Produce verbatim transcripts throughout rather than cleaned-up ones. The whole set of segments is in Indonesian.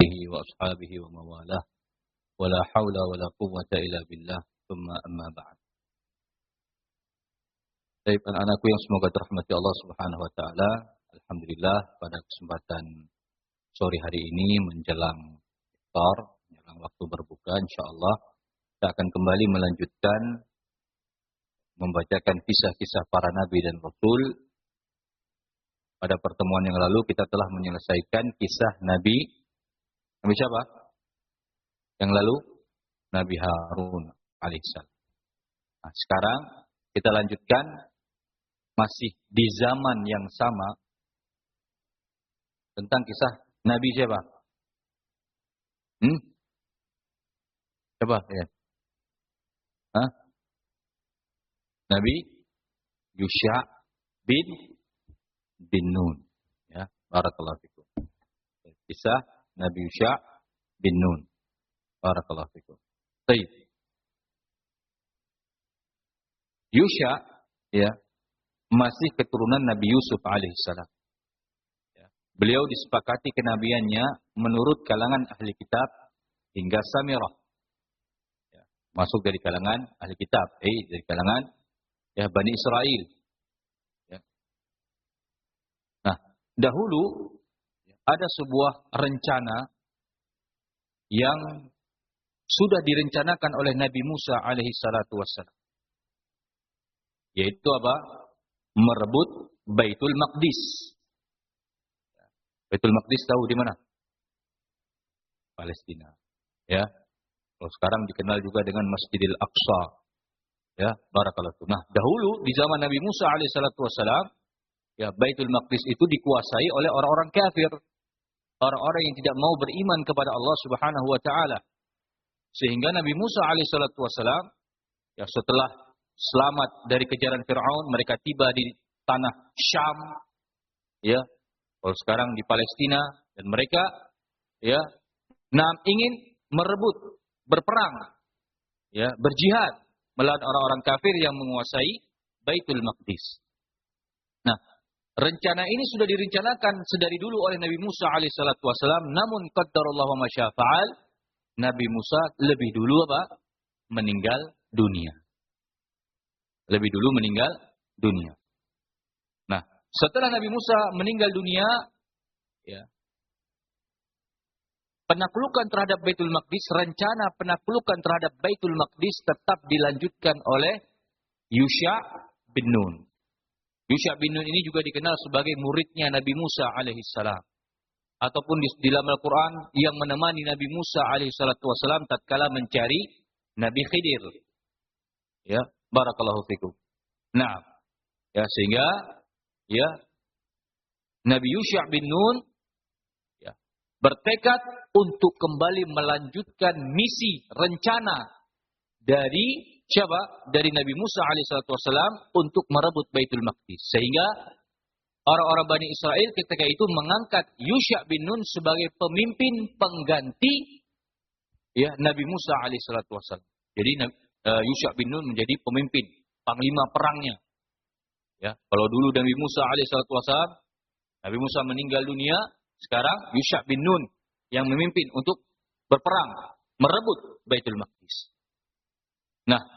alihi wa ashabihi wa mawalah. Wa la hawla wa la quwwata illa billah. Thumma amma ba'd. Baik, anak-anakku yang semoga dirahmati Allah Subhanahu wa taala. Alhamdulillah pada kesempatan sore hari ini menjelang iftar, menjelang waktu berbuka, insyaallah kita akan kembali melanjutkan membacakan kisah-kisah para nabi dan rasul. Pada pertemuan yang lalu kita telah menyelesaikan kisah Nabi Nabi siapa? Yang lalu Nabi Harun alaihissalam. Nah, sekarang kita lanjutkan masih di zaman yang sama tentang kisah Nabi siapa? Hmm? Coba ya. Hah? Nabi Yusha bin bin Nun. Ya, barakallahu fikum. Kisah Nabi Yusha bin Nun. Barakallahu fikum. Baik. Yusha ya masih keturunan Nabi Yusuf alaihissalam. Ya. Beliau disepakati kenabiannya menurut kalangan ahli kitab hingga Samirah. Ya. Masuk dari kalangan ahli kitab, eh dari kalangan ya Bani Israel. Ya. Nah, dahulu ada sebuah rencana yang sudah direncanakan oleh Nabi Musa alaihi salatu wassalam. Yaitu apa? Merebut Baitul Maqdis. Baitul Maqdis tahu di mana? Palestina. Ya. Kalau sekarang dikenal juga dengan Masjidil Aqsa. Ya, barakallahu. Nah, dahulu di zaman Nabi Musa alaihi salatu wassalam, ya Baitul Maqdis itu dikuasai oleh orang-orang kafir. Orang-orang yang tidak mau beriman kepada Allah Subhanahu wa taala. Sehingga Nabi Musa alaihissalatu wassalam ya setelah selamat dari kejaran Firaun, mereka tiba di tanah Syam, ya. Kalau sekarang di Palestina, dan mereka ya nah ingin merebut, berperang, ya, berjihad melawan orang-orang kafir yang menguasai Baitul Maqdis. Nah, rencana ini sudah direncanakan sedari dulu oleh Nabi Musa alaihissalatu wassalam, namun qaddarallahu ma syaa fa'al. Nabi Musa lebih dulu apa? Meninggal dunia. Lebih dulu meninggal dunia. Nah, setelah Nabi Musa meninggal dunia, ya, penaklukan terhadap Baitul Maqdis, rencana penaklukan terhadap Baitul Maqdis tetap dilanjutkan oleh Yusha bin Nun. Yusha bin Nun ini juga dikenal sebagai muridnya Nabi Musa alaihissalam. Ataupun di, di dalam Al-Quran yang menemani Nabi Musa alaihissalatu wassalam tatkala mencari Nabi Khidir. Ya, barakallahu fikum. Nah, ya sehingga ya Nabi Yusha bin Nun ya bertekad untuk kembali melanjutkan misi rencana dari siapa? Dari Nabi Musa alaihissalatu wassalam untuk merebut Baitul Maqdis. Sehingga orang-orang Bani Israel ketika itu mengangkat Yusha bin Nun sebagai pemimpin pengganti ya Nabi Musa alaihissalatu wassalam. Jadi uh, Yusha bin Nun menjadi pemimpin, panglima perangnya. Ya, kalau dulu Nabi Musa alaihissalatu wassalam, Nabi Musa meninggal dunia, sekarang Yusha bin Nun yang memimpin untuk berperang, merebut Baitul Maqdis. Nah,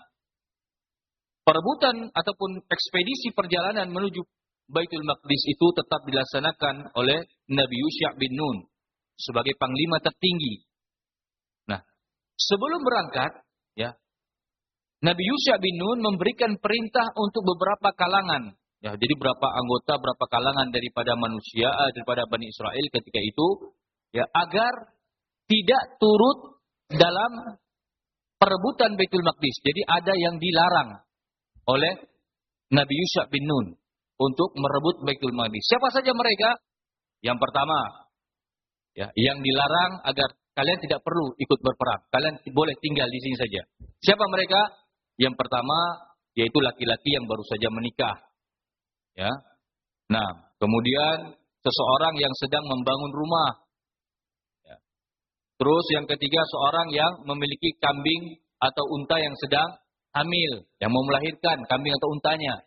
perebutan ataupun ekspedisi perjalanan menuju Baitul Maqdis itu tetap dilaksanakan oleh Nabi Yusha bin Nun sebagai panglima tertinggi. Nah, sebelum berangkat, ya, Nabi Yusha bin Nun memberikan perintah untuk beberapa kalangan. Ya, jadi berapa anggota, berapa kalangan daripada manusia, daripada Bani Israel ketika itu, ya, agar tidak turut dalam perebutan Baitul Maqdis. Jadi ada yang dilarang oleh Nabi Yusha bin Nun untuk merebut Baitul Maqdis. Siapa saja mereka? Yang pertama, ya, yang dilarang agar kalian tidak perlu ikut berperang. Kalian boleh tinggal di sini saja. Siapa mereka? Yang pertama, yaitu laki-laki yang baru saja menikah. Ya. Nah, kemudian seseorang yang sedang membangun rumah. Ya. Terus yang ketiga, seorang yang memiliki kambing atau unta yang sedang hamil, yang mau melahirkan kambing atau untanya.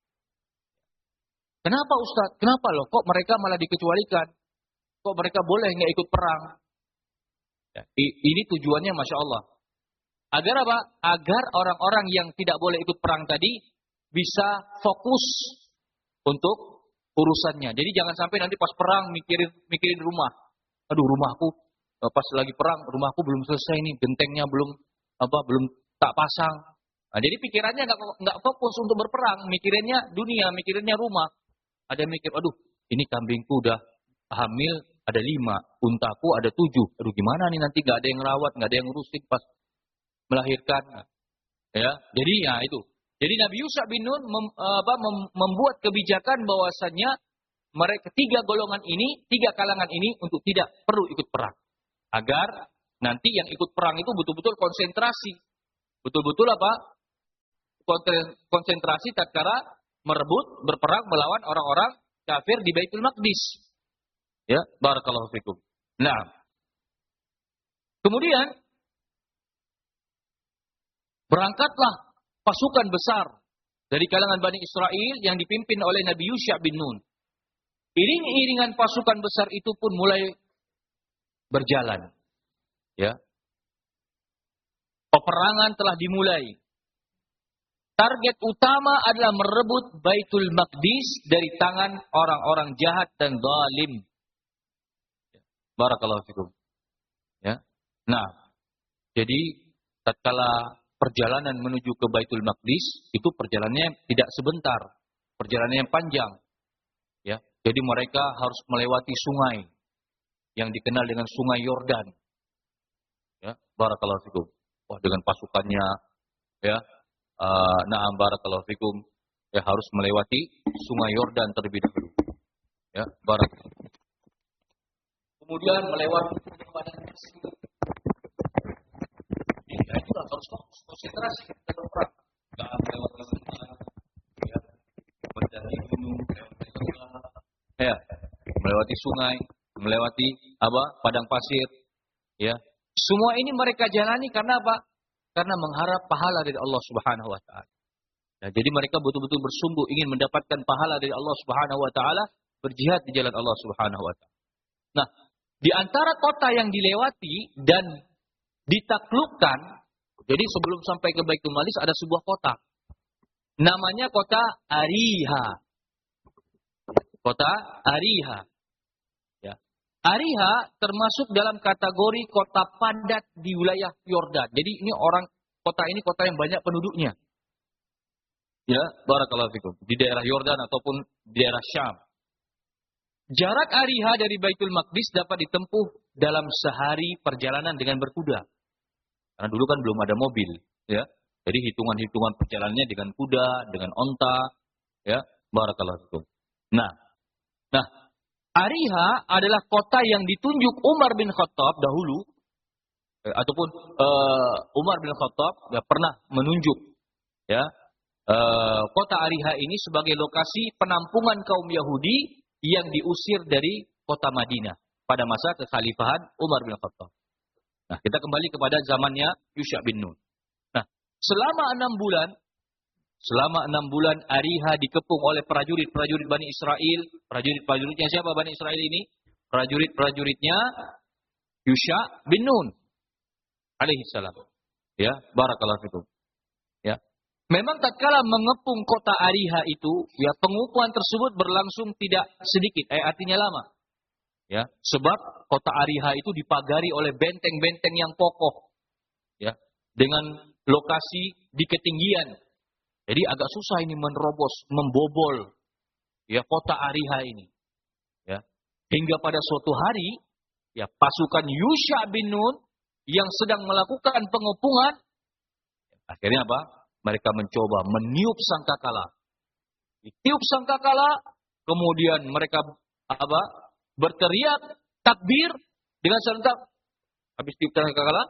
Kenapa Ustaz? Kenapa loh? Kok mereka malah dikecualikan? Kok mereka boleh nggak ikut perang? Ya, ini tujuannya Masya Allah. Agar apa? Agar orang-orang yang tidak boleh ikut perang tadi bisa fokus untuk urusannya. Jadi jangan sampai nanti pas perang mikirin mikirin rumah. Aduh, rumahku pas lagi perang, rumahku belum selesai nih, gentengnya belum apa belum tak pasang. Nah, jadi pikirannya nggak nggak fokus untuk berperang, mikirinnya dunia, mikirinnya rumah. Ada yang mikir, aduh, ini kambingku udah hamil ada lima, untaku ada tujuh. Aduh, gimana nih nanti nggak ada yang rawat, nggak ada yang ngurusin pas melahirkan. Ya, jadi ya itu. Jadi Nabi Yusha bin Nun mem, apa, mem, membuat kebijakan bahwasannya mereka tiga golongan ini, tiga kalangan ini untuk tidak perlu ikut perang. Agar nanti yang ikut perang itu betul-betul konsentrasi. Betul-betul apa? Konsentrasi tatkala merebut, berperang melawan orang-orang kafir di Baitul Maqdis. Ya, barakallahu fikum. Nah, kemudian berangkatlah pasukan besar dari kalangan Bani Israel yang dipimpin oleh Nabi Yusha bin Nun. Iring-iringan pasukan besar itu pun mulai berjalan. Ya. Peperangan telah dimulai. Target utama adalah merebut Baitul Maqdis dari tangan orang-orang jahat dan zalim. Barakallahu fikum. Ya. Nah, jadi tatkala perjalanan menuju ke Baitul Maqdis itu perjalanannya tidak sebentar, perjalanan yang panjang. Ya, jadi mereka harus melewati sungai yang dikenal dengan Sungai Yordan. Ya, barakallahu fikum. Wah, dengan pasukannya, ya, uh, na'am barakallahu fikum, ya harus melewati Sungai Yordan terlebih dahulu. Ya, barakallahu. Kemudian melewati padang pasir. Ya, itu harus konsentrasi kita berperang. Jangan melewati sungai, ya, mendaki gunung, ya, melewati sungai, melewati apa? Padang pasir, ya. Semua ini mereka jalani karena apa? Karena mengharap pahala dari Allah Subhanahu wa taala. Nah, jadi mereka betul-betul bersungguh ingin mendapatkan pahala dari Allah Subhanahu wa taala, berjihad di jalan Allah Subhanahu wa taala. Nah, di antara kota yang dilewati dan ditaklukkan, jadi sebelum sampai ke Baitul Maqdis ada sebuah kota. Namanya kota Ariha. Kota Ariha. Ya. Ariha termasuk dalam kategori kota padat di wilayah Yordan. Jadi ini orang kota ini kota yang banyak penduduknya. Ya, barakallahu fikum. Di daerah Yordan ataupun di daerah Syam. Jarak Ariha dari Baitul Maqdis dapat ditempuh dalam sehari perjalanan dengan berkuda. Karena dulu kan belum ada mobil, ya. Jadi hitungan-hitungan perjalanannya dengan kuda, dengan onta, ya. Barakallahu fikum. Nah, nah, Ariha adalah kota yang ditunjuk Umar bin Khattab dahulu, eh, ataupun uh, Umar bin Khattab ya, pernah menunjuk, ya, uh, kota Ariha ini sebagai lokasi penampungan kaum Yahudi yang diusir dari kota Madinah pada masa kekhalifahan Umar bin Khattab. Nah, kita kembali kepada zamannya Yusha bin Nun. Nah, selama enam bulan, selama enam bulan Ariha dikepung oleh prajurit-prajurit Bani Israel. Prajurit-prajuritnya siapa Bani Israel ini? Prajurit-prajuritnya Yusha bin Nun alaihi salam. Ya, barakallahu fikum. Ya. Memang tatkala mengepung kota Ariha itu, ya pengukuhan tersebut berlangsung tidak sedikit, eh artinya lama. Ya, sebab kota Ariha itu dipagari oleh benteng-benteng yang kokoh. Ya, dengan lokasi di ketinggian. Jadi agak susah ini menerobos, membobol ya kota Ariha ini. Ya. Hingga pada suatu hari, ya pasukan Yusha bin Nun yang sedang melakukan pengepungan, akhirnya apa? Mereka mencoba meniup sangkakala. Ditiup sangkakala, kemudian mereka apa? Berteriak takbir dengan serentak. Habis tiup sangkakala,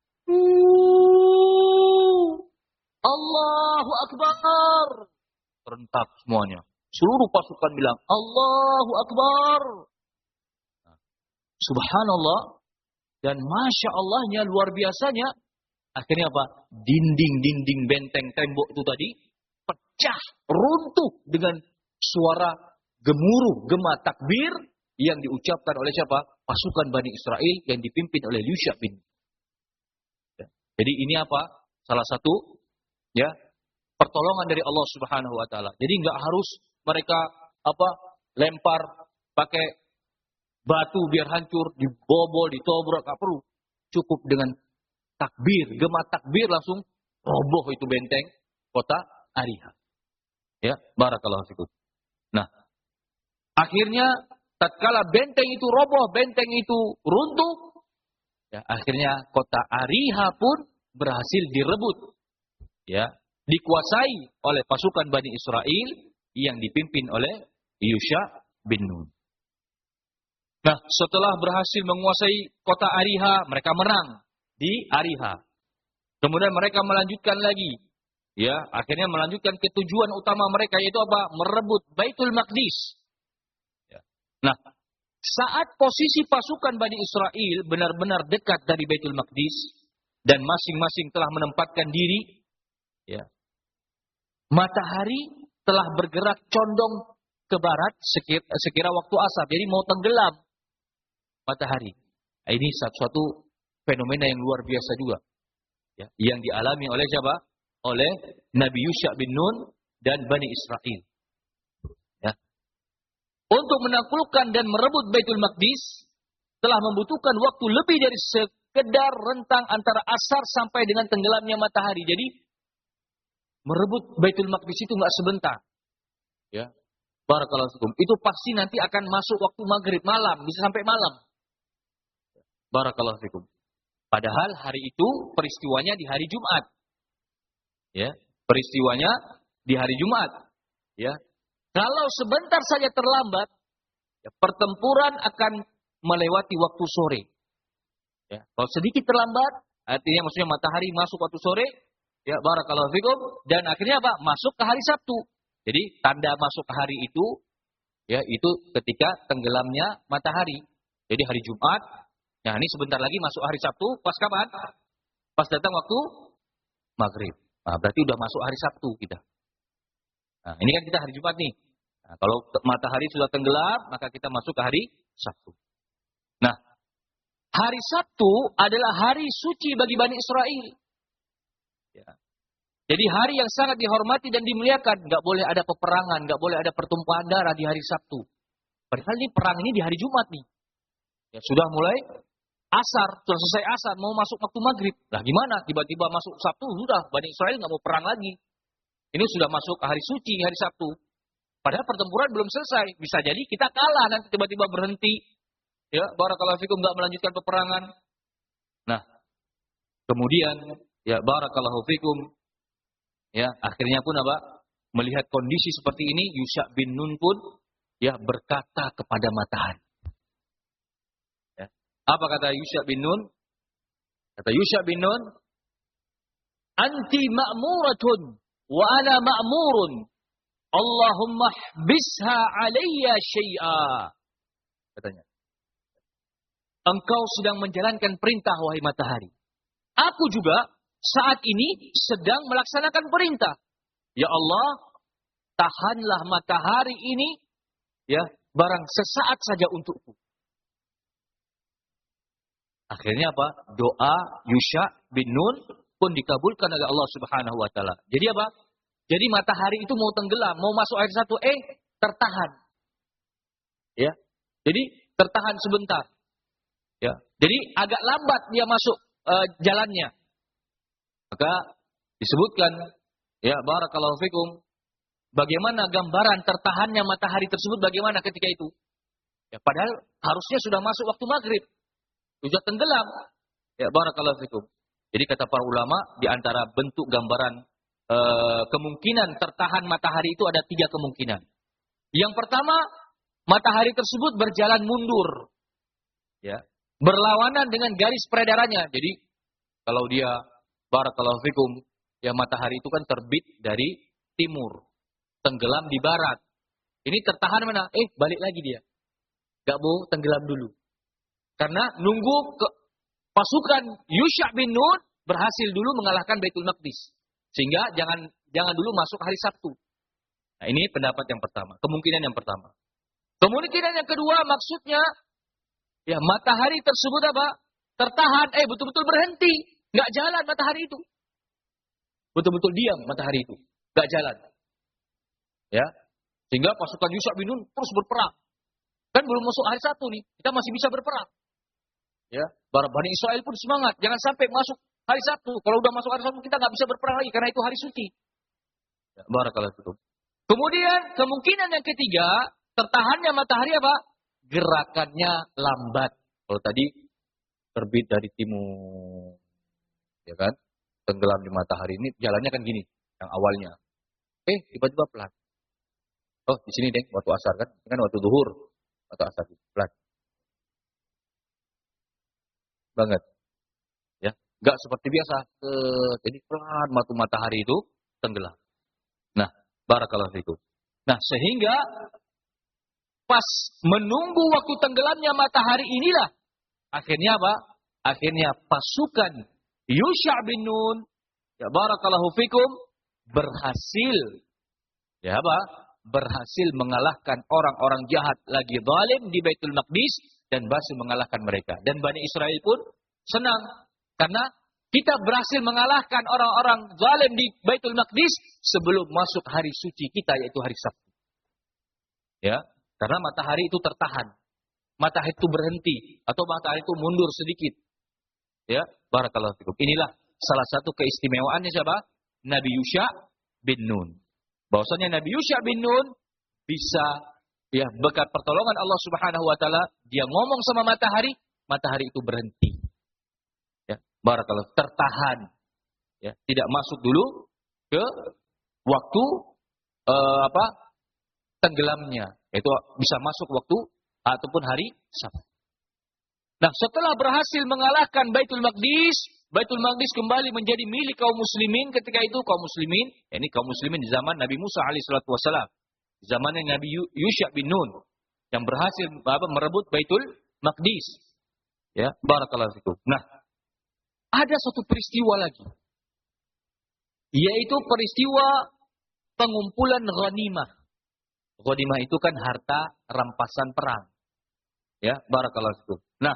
Allahu Akbar. Serentak semuanya. Seluruh pasukan bilang Allahu Akbar. Nah, subhanallah dan masya Allahnya luar biasanya. Akhirnya apa? Dinding-dinding benteng tembok itu tadi pecah, runtuh dengan suara gemuruh, gema takbir yang diucapkan oleh siapa? pasukan Bani Israel yang dipimpin oleh Yusha bin Nun. Ya. Jadi ini apa? Salah satu ya pertolongan dari Allah Subhanahu wa taala. Jadi enggak harus mereka apa lempar pakai batu biar hancur, dibobol, ditobrak, enggak perlu. Cukup dengan takbir, gema takbir langsung roboh itu benteng kota Ariha. Ya, barakallahu fikum. Nah, akhirnya tatkala benteng itu roboh, benteng itu runtuh, ya akhirnya kota Ariha pun berhasil direbut. Ya, dikuasai oleh pasukan Bani Israel yang dipimpin oleh Yusha bin Nun. Nah, setelah berhasil menguasai kota Ariha, mereka menang di Ariha. Kemudian mereka melanjutkan lagi. Ya, akhirnya melanjutkan ke tujuan utama mereka, yaitu apa? Merebut Baitul Maqdis. Ya. Nah, saat posisi pasukan Bani Israel benar-benar dekat dari Baitul Maqdis dan masing-masing telah menempatkan diri, ya, matahari telah bergerak condong ke barat sekira, sekira waktu asar. Jadi mau tenggelam matahari. Nah, ini satu-satu fenomena yang luar biasa juga. Ya, yang dialami oleh siapa? Oleh Nabi Yusha bin Nun dan Bani Israel. Ya. Untuk menaklukkan dan merebut Baitul Maqdis telah membutuhkan waktu lebih dari sekedar rentang antara asar sampai dengan tenggelamnya matahari. Jadi merebut Baitul Maqdis itu nggak sebentar. Ya. Barakallahu fikum. Itu pasti nanti akan masuk waktu maghrib malam, bisa sampai malam. Barakallahu fikum. Padahal hari itu peristiwanya di hari Jumat. Ya, peristiwanya di hari Jumat. Ya. Kalau sebentar saja terlambat, ya, pertempuran akan melewati waktu sore. Ya. Kalau sedikit terlambat, artinya maksudnya matahari masuk waktu sore, ya barakallahu fikum, dan akhirnya apa? Masuk ke hari Sabtu. Jadi tanda masuk ke hari itu, ya itu ketika tenggelamnya matahari. Jadi hari Jumat. Nah ini sebentar lagi masuk hari Sabtu, pas kapan? Pas datang waktu maghrib. Nah, berarti udah masuk hari Sabtu kita. Nah, ini kan kita hari Jumat nih. Nah, kalau matahari sudah tenggelam, maka kita masuk ke hari Sabtu. Nah, hari Sabtu adalah hari suci bagi Bani Israel. Ya. Jadi hari yang sangat dihormati dan dimuliakan. Nggak boleh ada peperangan, nggak boleh ada pertumpahan darah di hari Sabtu. Padahal ini perang ini di hari Jumat nih. Ya, sudah mulai asar, sudah selesai asar, mau masuk waktu maghrib. Nah gimana? Tiba-tiba masuk Sabtu, sudah Bani Israel nggak mau perang lagi. Ini sudah masuk hari suci, hari Sabtu. Padahal pertempuran belum selesai. Bisa jadi kita kalah nanti tiba-tiba berhenti. Ya, barakallahu fikum nggak melanjutkan peperangan. Nah, kemudian ya barakallahu fikum. Ya, akhirnya pun apa? Melihat kondisi seperti ini, Yusha bin Nun pun ya berkata kepada matahari. Apa kata Yusha bin Nun? Kata Yusha bin Nun, "Anti ma'muratun wa ana ma'murun. Allahumma hbisha 'alayya syai'a." Katanya. Engkau sedang menjalankan perintah wahai matahari. Aku juga saat ini sedang melaksanakan perintah. Ya Allah, tahanlah matahari ini ya barang sesaat saja untukku. Akhirnya apa? Doa Yusha bin Nun pun dikabulkan oleh Allah Subhanahu wa taala. Jadi apa? Jadi matahari itu mau tenggelam, mau masuk air satu, eh tertahan. Ya. Jadi tertahan sebentar. Ya. Jadi agak lambat dia masuk uh, jalannya. Maka disebutkan ya barakallahu fikum, bagaimana gambaran tertahannya matahari tersebut bagaimana ketika itu? Ya, padahal harusnya sudah masuk waktu maghrib. Sudah tenggelam. Ya barakallahu fikum. Jadi kata para ulama, di antara bentuk gambaran e, kemungkinan tertahan matahari itu ada tiga kemungkinan. Yang pertama, matahari tersebut berjalan mundur. Ya, berlawanan dengan garis peredarannya. Jadi kalau dia barakallahu fikum, ya matahari itu kan terbit dari timur, tenggelam di barat. Ini tertahan mana? Eh, balik lagi dia. Gak mau tenggelam dulu. Karena nunggu ke pasukan Yusha bin Nun berhasil dulu mengalahkan Baitul Maqdis. Sehingga jangan jangan dulu masuk hari Sabtu. Nah, ini pendapat yang pertama, kemungkinan yang pertama. Kemungkinan yang kedua maksudnya Ya, matahari tersebut apa? Tertahan, eh betul-betul berhenti. Nggak jalan matahari itu. Betul-betul diam matahari itu. Nggak jalan. Ya, sehingga pasukan Yusha bin Nun terus berperang. Kan belum masuk hari satu nih, kita masih bisa berperang. Ya, Bani Israel pun semangat, jangan sampai masuk hari satu. Kalau udah masuk hari satu kita nggak bisa berperang lagi karena itu hari suci. Ya, barakallahu fikum. Kemudian kemungkinan yang ketiga, tertahannya matahari apa? Gerakannya lambat. Kalau tadi terbit dari timur, ya kan? Tenggelam di matahari ini jalannya kan gini, yang awalnya. Eh, tiba-tiba pelan. Oh, di sini deh, waktu asar kan? Ini kan waktu zuhur, waktu asar pelan. Banget. Ya, enggak seperti biasa. Eh, jadi pelan waktu matahari itu tenggelam. Nah, barakallahu fikum. Nah, sehingga pas menunggu waktu tenggelamnya matahari inilah akhirnya apa? Akhirnya pasukan Yusha bin Nun, ya barakallahu fikum, berhasil ya apa? Berhasil mengalahkan orang-orang jahat lagi zalim di Baitul Maqdis dan berhasil mengalahkan mereka. Dan Bani Israel pun senang karena kita berhasil mengalahkan orang-orang zalim di Baitul Maqdis sebelum masuk hari suci kita yaitu hari Sabtu. Ya, karena matahari itu tertahan. Matahari itu berhenti atau matahari itu mundur sedikit. Ya, barakallahu fikum. Inilah salah satu keistimewaannya siapa? Nabi Yusha bin Nun. Bahwasanya Nabi Yusha bin Nun bisa ya berkat pertolongan Allah Subhanahu wa taala, dia ngomong sama matahari, matahari itu berhenti. Ya, barakallahu, tertahan. Ya, tidak masuk dulu ke waktu uh, apa? tenggelamnya, yaitu bisa masuk waktu ataupun hari Sabtu. Nah, setelah berhasil mengalahkan Baitul Maqdis, Baitul Maqdis kembali menjadi milik kaum muslimin ketika itu kaum muslimin, ya ini kaum muslimin di zaman Nabi Musa alaihi salatu wasallam, di zamannya Nabi Yusha bin Nun yang berhasil apa, merebut Baitul Maqdis. Ya, barakallahu fikum. Nah, ada satu peristiwa lagi, yaitu peristiwa pengumpulan ghanimah. Ghanimah itu kan harta rampasan perang. Ya, barakallahu fikum. Nah,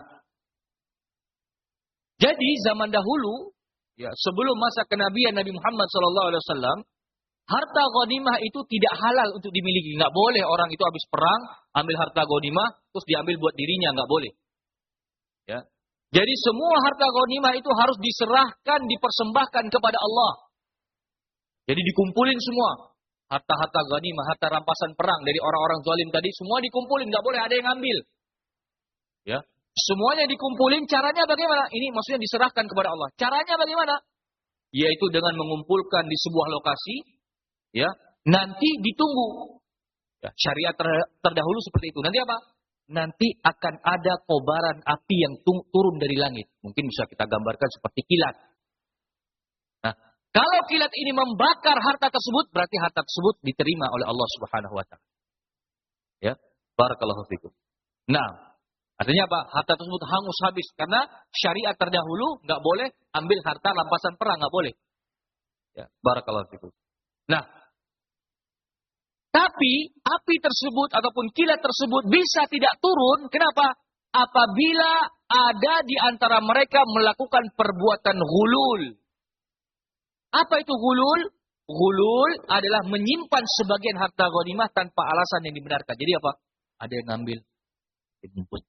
jadi zaman dahulu, ya sebelum masa kenabian Nabi Muhammad shallallahu alaihi wasallam, harta ghanimah itu tidak halal untuk dimiliki. Nggak boleh orang itu habis perang ambil harta ghanimah terus diambil buat dirinya, nggak boleh. Ya, jadi semua harta ghanimah itu harus diserahkan, dipersembahkan kepada Allah. Jadi dikumpulin semua harta-harta ghanimah, harta rampasan perang dari orang-orang zalim tadi, semua dikumpulin, nggak boleh ada yang ambil. Ya, semuanya dikumpulin, caranya bagaimana? Ini maksudnya diserahkan kepada Allah. Caranya bagaimana? Yaitu dengan mengumpulkan di sebuah lokasi, ya, nanti ditunggu. Ya, syariat ter, terdahulu seperti itu. Nanti apa? Nanti akan ada kobaran api yang tung, turun dari langit. Mungkin bisa kita gambarkan seperti kilat. Nah, kalau kilat ini membakar harta tersebut, berarti harta tersebut diterima oleh Allah Subhanahu wa taala. Ya, barakallahu fikum. Nah, artinya apa? Harta tersebut hangus habis. Karena syariat terdahulu nggak boleh ambil harta rampasan perang. Nggak boleh. Ya, barakallahu fikum. Nah, tapi api tersebut ataupun kilat tersebut bisa tidak turun. Kenapa? Apabila ada di antara mereka melakukan perbuatan ghulul. Apa itu ghulul? Ghulul adalah menyimpan sebagian harta ghanimah tanpa alasan yang dibenarkan. Jadi apa? Ada yang ngambil, dijemput.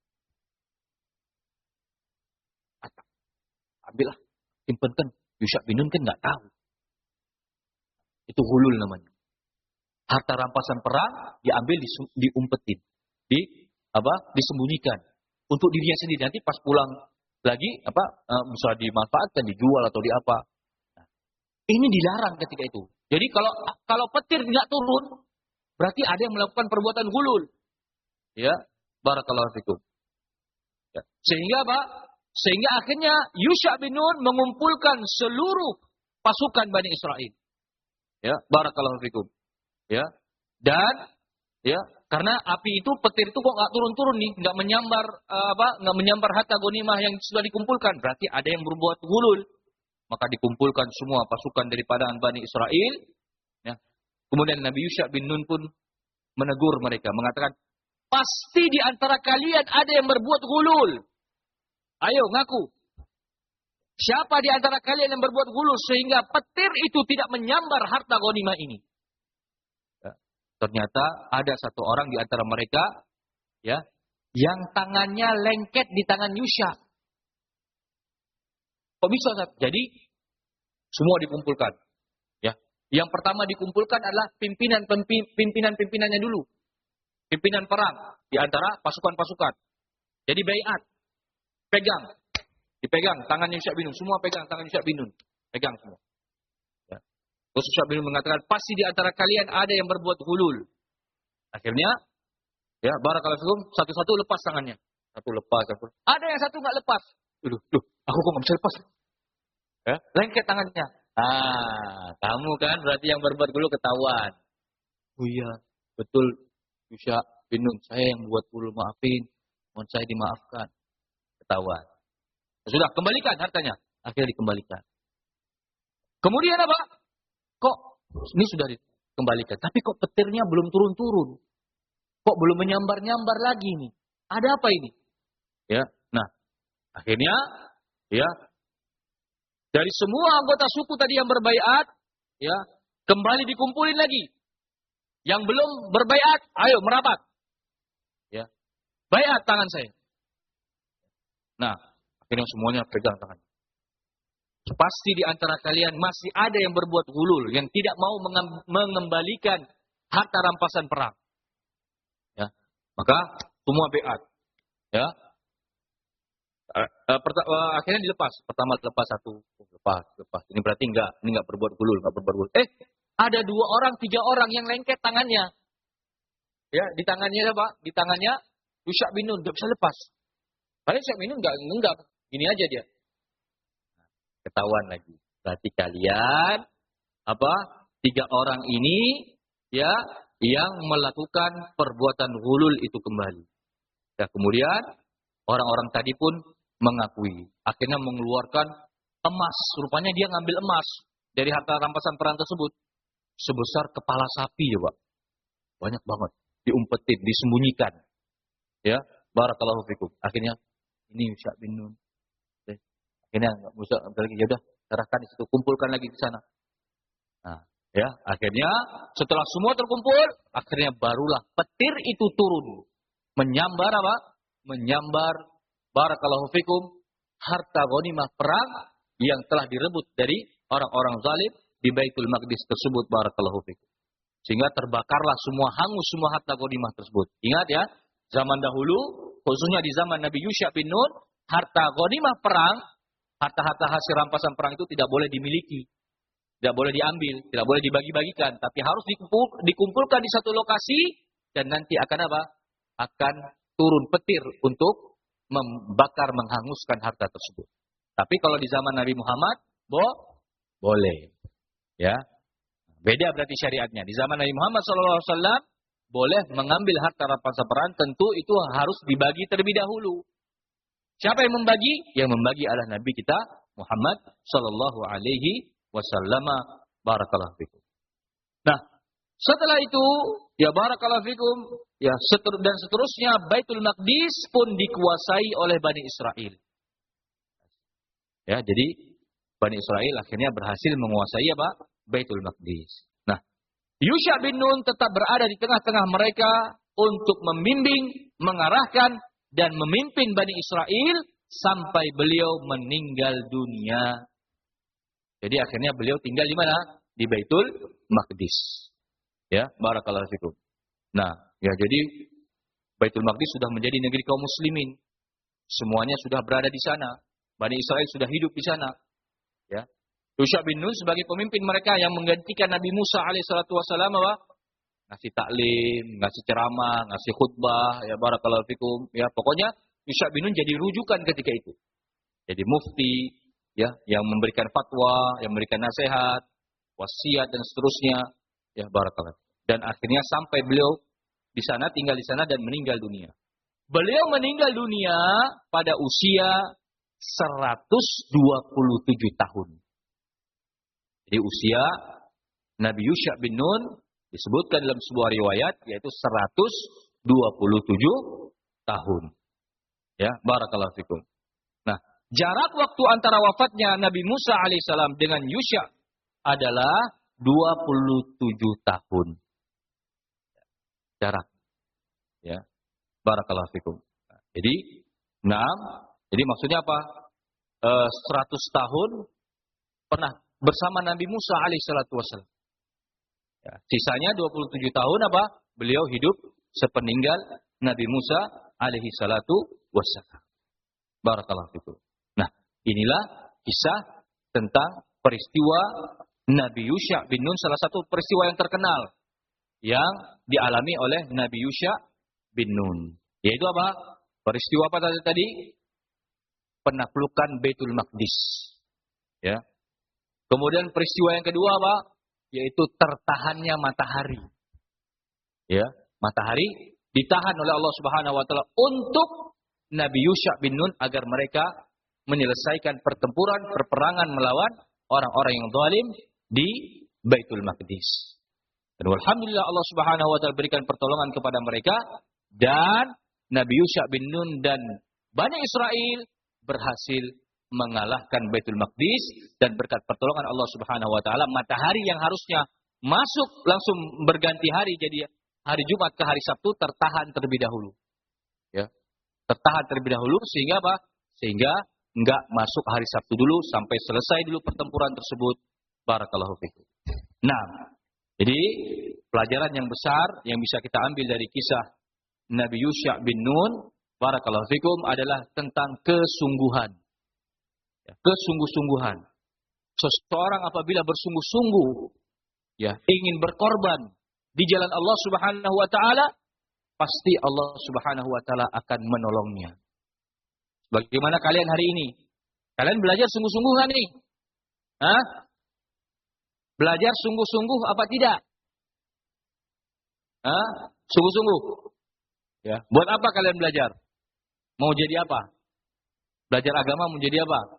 Ambillah, simpankan. Yusha bin Nun kan nggak tahu. Itu ghulul namanya. Harta rampasan perang diambil, diumpetin, di apa? Disembunyikan untuk dirinya sendiri. Nanti pas pulang lagi apa? Uh, bisa dimanfaatkan, dijual atau di apa? Nah, ini dilarang ketika itu. Jadi kalau kalau petir nggak turun, berarti ada yang melakukan perbuatan ghulul. Ya, barakallahu fikum. Ya. Sehingga apa? Sehingga akhirnya Yusha bin Nun mengumpulkan seluruh pasukan Bani Israel. Ya, barakallahu fikum. Ya. Dan ya, karena api itu, petir itu kok nggak turun-turun nih, nggak menyambar uh, apa? nggak menyambar harta ghanimah yang sudah dikumpulkan, berarti ada yang berbuat ghulul. Maka dikumpulkan semua pasukan daripada Bani Israel. Ya. Kemudian Nabi Yusha bin Nun pun menegur mereka, mengatakan, pasti di antara kalian ada yang berbuat gulul. Ayo ngaku. Siapa di antara kalian yang berbuat gulul sehingga petir itu tidak menyambar harta ghanimah ini? Ya. Ternyata ada satu orang di antara mereka, ya, yang tangannya lengket di tangan Yusha. Kok bisa, Ustaz? Jadi semua dikumpulkan. Ya, yang pertama dikumpulkan adalah pimpinan pimpinan pimpinannya dulu, pimpinan perang di antara pasukan-pasukan. Jadi baiat, pegang, dipegang tangan Yusha bin Nun, semua pegang tangan Yusha bin Nun, pegang semua. Ya. Terus Yusha bin Nun mengatakan, pasti di antara kalian ada yang berbuat gulul. Akhirnya, ya, barakallahu fikum, satu-satu lepas tangannya, satu lepas, satu. Ada yang satu nggak lepas. Duh, duh, aku kok nggak bisa lepas? Ya, lengket tangannya. Ah, kamu kan berarti yang berbuat gulul ketahuan. Oh iya, betul, Yusha bin Nun, saya yang buat gulul, maafin, mohon saya dimaafkan. Ketahuan. Sudah, kembalikan hartanya. Akhirnya dikembalikan. Kemudian apa? Kok ini sudah dikembalikan, tapi kok petirnya belum turun-turun? Kok belum menyambar-nyambar lagi nih? Ada apa ini? Ya, nah, akhirnya, ya, dari semua anggota suku tadi yang berbaiat, ya, kembali dikumpulin lagi. Yang belum berbaiat, ayo merapat. Ya, baiat tangan saya. Nah, akhirnya semuanya pegang tangan. Pasti di antara kalian masih ada yang berbuat gulul, yang tidak mau mengembalikan harta rampasan perang. Ya, maka semua baiat. Ya, akhirnya dilepas. Pertama lepas satu, lepas, lepas. Ini berarti enggak, ini enggak berbuat gulul, enggak berbuat gulul. Eh, ada dua orang, tiga orang yang lengket tangannya. Ya, di tangannya apa? Di tangannya Yusha bin Nun, enggak bisa lepas. Padahal Yusha bin Nun enggak, enggak, gini aja dia. Ketahuan lagi. Berarti kalian apa? Tiga orang ini ya yang melakukan perbuatan gulul itu kembali. Ya, kemudian orang-orang tadi pun mengakui. Akhirnya mengeluarkan emas. Rupanya dia ngambil emas dari harta rampasan perang tersebut. Sebesar kepala sapi ya Pak. Banyak banget. Diumpetin, disembunyikan. Ya, barakallahu fikum. Akhirnya ini Yusha bin Nun. Akhirnya nggak bisa lagi. Ya udah, serahkan di situ, kumpulkan lagi di sana. Nah, ya, akhirnya setelah semua terkumpul, akhirnya barulah petir itu turun. Menyambar apa? Menyambar barakallahu fikum harta ghanimah perang yang telah direbut dari orang-orang zalim di Baitul Maqdis tersebut, barakallahu fikum. Sehingga terbakarlah semua, hangus semua harta ghanimah tersebut. Ingat ya, zaman dahulu, khususnya di zaman Nabi Yusha bin Nun, harta ghanimah perang, harta-harta hasil rampasan perang itu tidak boleh dimiliki, tidak boleh diambil, tidak boleh dibagi-bagikan, tapi harus dikumpul, dikumpulkan di satu lokasi dan nanti akan apa? Akan turun petir untuk membakar, menghanguskan harta tersebut. Tapi kalau di zaman Nabi Muhammad, bo, boleh, ya, beda berarti syariatnya. Di zaman Nabi Muhammad shallallahu alaihi wasallam boleh mengambil harta rampasan perang, tentu itu harus dibagi terlebih dahulu. Siapa yang membagi? Yang membagi adalah Nabi kita Muhammad sallallahu alaihi wasallam. Barakallahu fikum. Nah, setelah itu ya barakallahu fikum, ya seter dan seterusnya Baitul Maqdis pun dikuasai oleh Bani Israel. Ya, jadi Bani Israel akhirnya berhasil menguasai apa? Baitul Maqdis. Nah, Yusha bin Nun tetap berada di tengah-tengah mereka untuk membimbing, mengarahkan dan memimpin Bani Israel sampai beliau meninggal dunia. Jadi akhirnya beliau tinggal di mana? Di Baitul Maqdis. Ya, barakallahu fikum. Nah, ya jadi Baitul Maqdis sudah menjadi negeri kaum muslimin. Semuanya sudah berada di sana. Bani Israel sudah hidup di sana. Ya. Yusha bin Nun sebagai pemimpin mereka yang menggantikan Nabi Musa alaihissalatu wassalam apa? Ngasih taklim, ngasih ceramah, ngasih khutbah, ya barakallahu fikum, ya pokoknya Yusha bin Nun jadi rujukan ketika itu. Jadi mufti, ya yang memberikan fatwa, yang memberikan nasihat, wasiat dan seterusnya, ya barakallahu. Dan akhirnya sampai beliau di sana, tinggal di sana dan meninggal dunia. Beliau meninggal dunia pada usia seratus dua puluh tujuh tahun. Jadi usia Nabi Yusha bin Nun disebutkan dalam sebuah riwayat yaitu seratus dua puluh tujuh tahun. Ya, barakallahu fikum. Nah, jarak waktu antara wafatnya Nabi Musa alaihissalam dengan Yusya adalah dua puluh tujuh tahun. Jarak. Ya, barakallahu fikum. Nah, jadi, enam. Jadi maksudnya apa? E, seratus tahun pernah bersama Nabi Musa alaihissalatu wassalam. Ya, sisanya dua puluh tujuh tahun apa? Beliau hidup sepeninggal Nabi Musa alaihi salatu wassalam. Barakallahu fikum. Nah, inilah kisah tentang peristiwa Nabi Yusya bin Nun, salah satu peristiwa yang terkenal yang dialami oleh Nabi Yusya bin Nun. Yaitu apa? Peristiwa apa tadi? Penaklukan Baitul Maqdis. Ya. Kemudian peristiwa yang kedua apa? Yaitu tertahannya matahari. Ya, matahari ditahan oleh Allah Subhanahu wa taala untuk Nabi Yusya bin Nun agar mereka menyelesaikan pertempuran, perperangan melawan orang-orang yang zalim di Baitul Maqdis. Dan alhamdulillah Allah Subhanahu wa taala berikan pertolongan kepada mereka dan Nabi Yusya bin Nun dan Bani Israel berhasil mengalahkan Baitul Maqdis dan berkat pertolongan Allah Subhanahu wa taala matahari yang harusnya masuk langsung berganti hari jadi hari Jumat ke hari Sabtu tertahan terlebih dahulu. Ya. Tertahan terlebih dahulu sehingga apa? Sehingga enggak masuk hari Sabtu dulu sampai selesai dulu pertempuran tersebut. Barakallahu fikum. Nah, jadi pelajaran yang besar yang bisa kita ambil dari kisah Nabi Yusya bin Nun, barakallahu fikum, adalah tentang kesungguhan. Ya, kesungguh-sungguhan. Seseorang apabila bersungguh-sungguh ya ingin berkorban di jalan Allah Subhanahu wa taala, pasti Allah Subhanahu wa taala akan menolongnya. Bagaimana kalian hari ini? Kalian belajar sungguh-sungguh kan nih? Hah? Belajar sungguh-sungguh apa tidak? Hah? Sungguh-sungguh. Ya, buat apa kalian belajar? Mau jadi apa? Belajar agama mau jadi apa?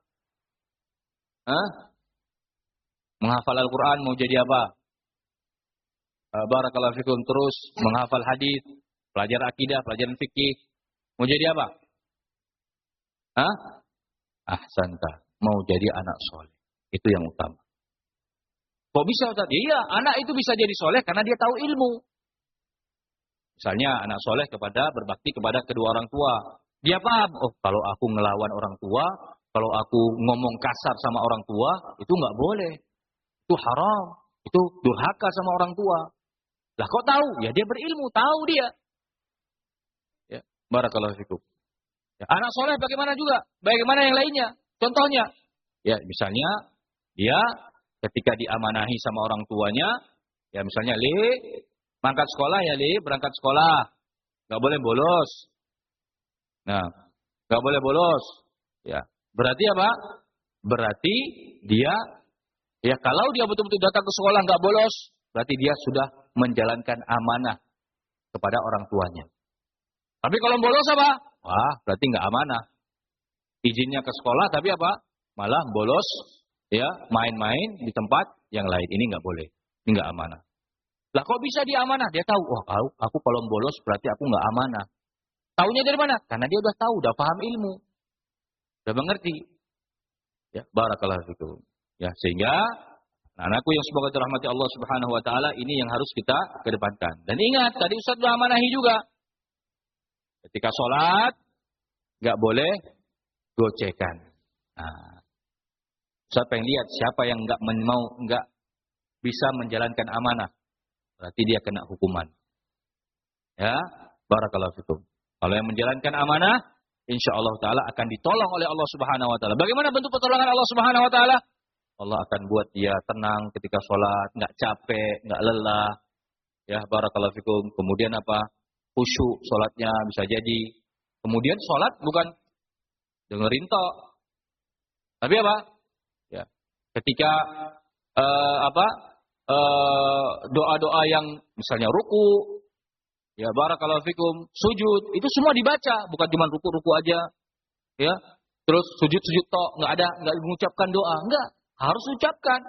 Hah? Menghafal Al-Quran mau jadi apa? Barakallahu fikum, terus menghafal hadis, pelajar akidah, pelajaran fikih. Mau jadi apa? Hah? Ahsanta, mau jadi anak soleh. Itu yang utama. Kok bisa Ustaz? Iya, anak itu bisa jadi soleh karena dia tahu ilmu. Misalnya anak soleh kepada berbakti kepada kedua orang tua. Dia paham, oh kalau aku ngelawan orang tua, kalau aku ngomong kasar sama orang tua, itu nggak boleh. Itu haram. Itu durhaka sama orang tua. Lah kok tahu? Ya dia berilmu, tahu dia. Ya, barakallahu fikum. Ya, anak soleh bagaimana juga? Bagaimana yang lainnya? Contohnya, ya misalnya dia ketika diamanahi sama orang tuanya, ya misalnya Le, berangkat sekolah ya Le, berangkat sekolah, nggak boleh bolos. Nah, nggak boleh bolos. Ya, berarti apa? Berarti dia, ya kalau dia betul-betul datang ke sekolah nggak bolos, berarti dia sudah menjalankan amanah kepada orang tuanya. Tapi kalau bolos apa? Wah, berarti nggak amanah. Izinnya ke sekolah, tapi apa? Malah bolos, ya main-main di tempat yang lain. Ini nggak boleh. Ini nggak amanah. Lah kok bisa dia amanah? Dia tahu, oh aku, aku kalau bolos berarti aku nggak amanah. Taunya dari mana? Karena dia udah tahu, udah paham ilmu, udah mengerti. Ya, barakallahu fikum. Ya, sehingga anakku yang semoga dirahmati Allah Subhanahu wa taala, ini yang harus kita kedepankan. Dan ingat, tadi Ustaz sudah amanahi juga. Ketika sholat nggak boleh gocekan. Nah, Ustaz pengen lihat siapa yang nggak mau nggak bisa menjalankan amanah, berarti dia kena hukuman. Ya, barakallahu fikum. Kalau yang menjalankan amanah, insya Allah taala akan ditolong oleh Allah Subhanahu wa taala. Bagaimana bentuk pertolongan Allah Subhanahu wa taala? Allah akan buat dia tenang ketika sholat, nggak capek, nggak lelah. Ya, barakallahu fikum. Kemudian apa? Khusyuk sholatnya bisa jadi. Kemudian sholat bukan dengerin tok, tapi apa? Ya, ketika uh, apa uh, doa-doa yang misalnya ruku, ya barakallahu fikum, sujud, itu semua dibaca, bukan cuma ruku-ruku aja, ya. Terus sujud-sujud tok, nggak ada, nggak mengucapkan doa, enggak, harus ucapkan,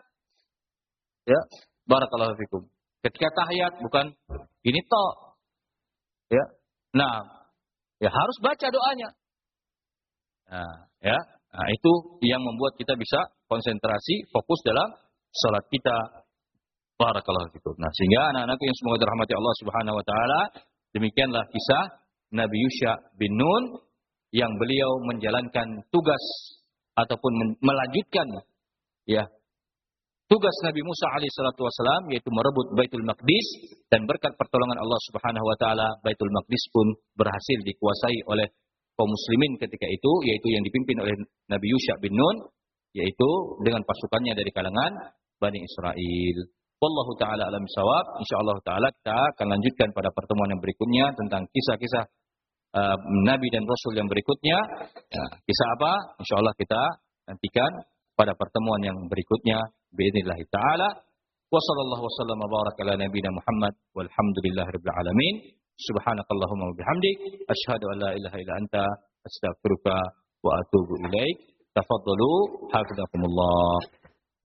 ya barakallahu fikum. Ketika tahiyat bukan ini tok, ya Nah, ya harus baca doanya. Nah, ya, nah, itu yang membuat kita bisa konsentrasi, fokus dalam salat kita. Barakallahu fikum. Nah, sehingga anak-anakku yang semoga dirahmati Allah Subhanahu wa taala, demikianlah kisah Nabi Yusha bin Nun yang beliau menjalankan tugas ataupun melanjutkan ya tugas Nabi Musa alaihi salatu wasalam, yaitu merebut Baitul Maqdis, dan berkat pertolongan Allah Subhanahu wa taala Baitul Maqdis pun berhasil dikuasai oleh kaum muslimin ketika itu, yaitu yang dipimpin oleh Nabi Yusha bin Nun, yaitu dengan pasukannya dari kalangan Bani Israel. Wallahu taala alam bisawab. Insyaallah taala kita akan lanjutkan pada pertemuan yang berikutnya tentang kisah-kisah uh, nabi dan rasul yang berikutnya. Ya, kisah apa? Insyaallah kita nantikan pada pertemuan yang berikutnya باذنillah taala. Wa sallallahu wasallam wa baraka ala nabiyyina Muhammad walhamdulillahirabbil alamin. Subhanakallahumma wa bihamdik asyhadu an la ilaha illa anta astaghfiruka wa atubu ilaik. Tafaddalu hafizakumullah.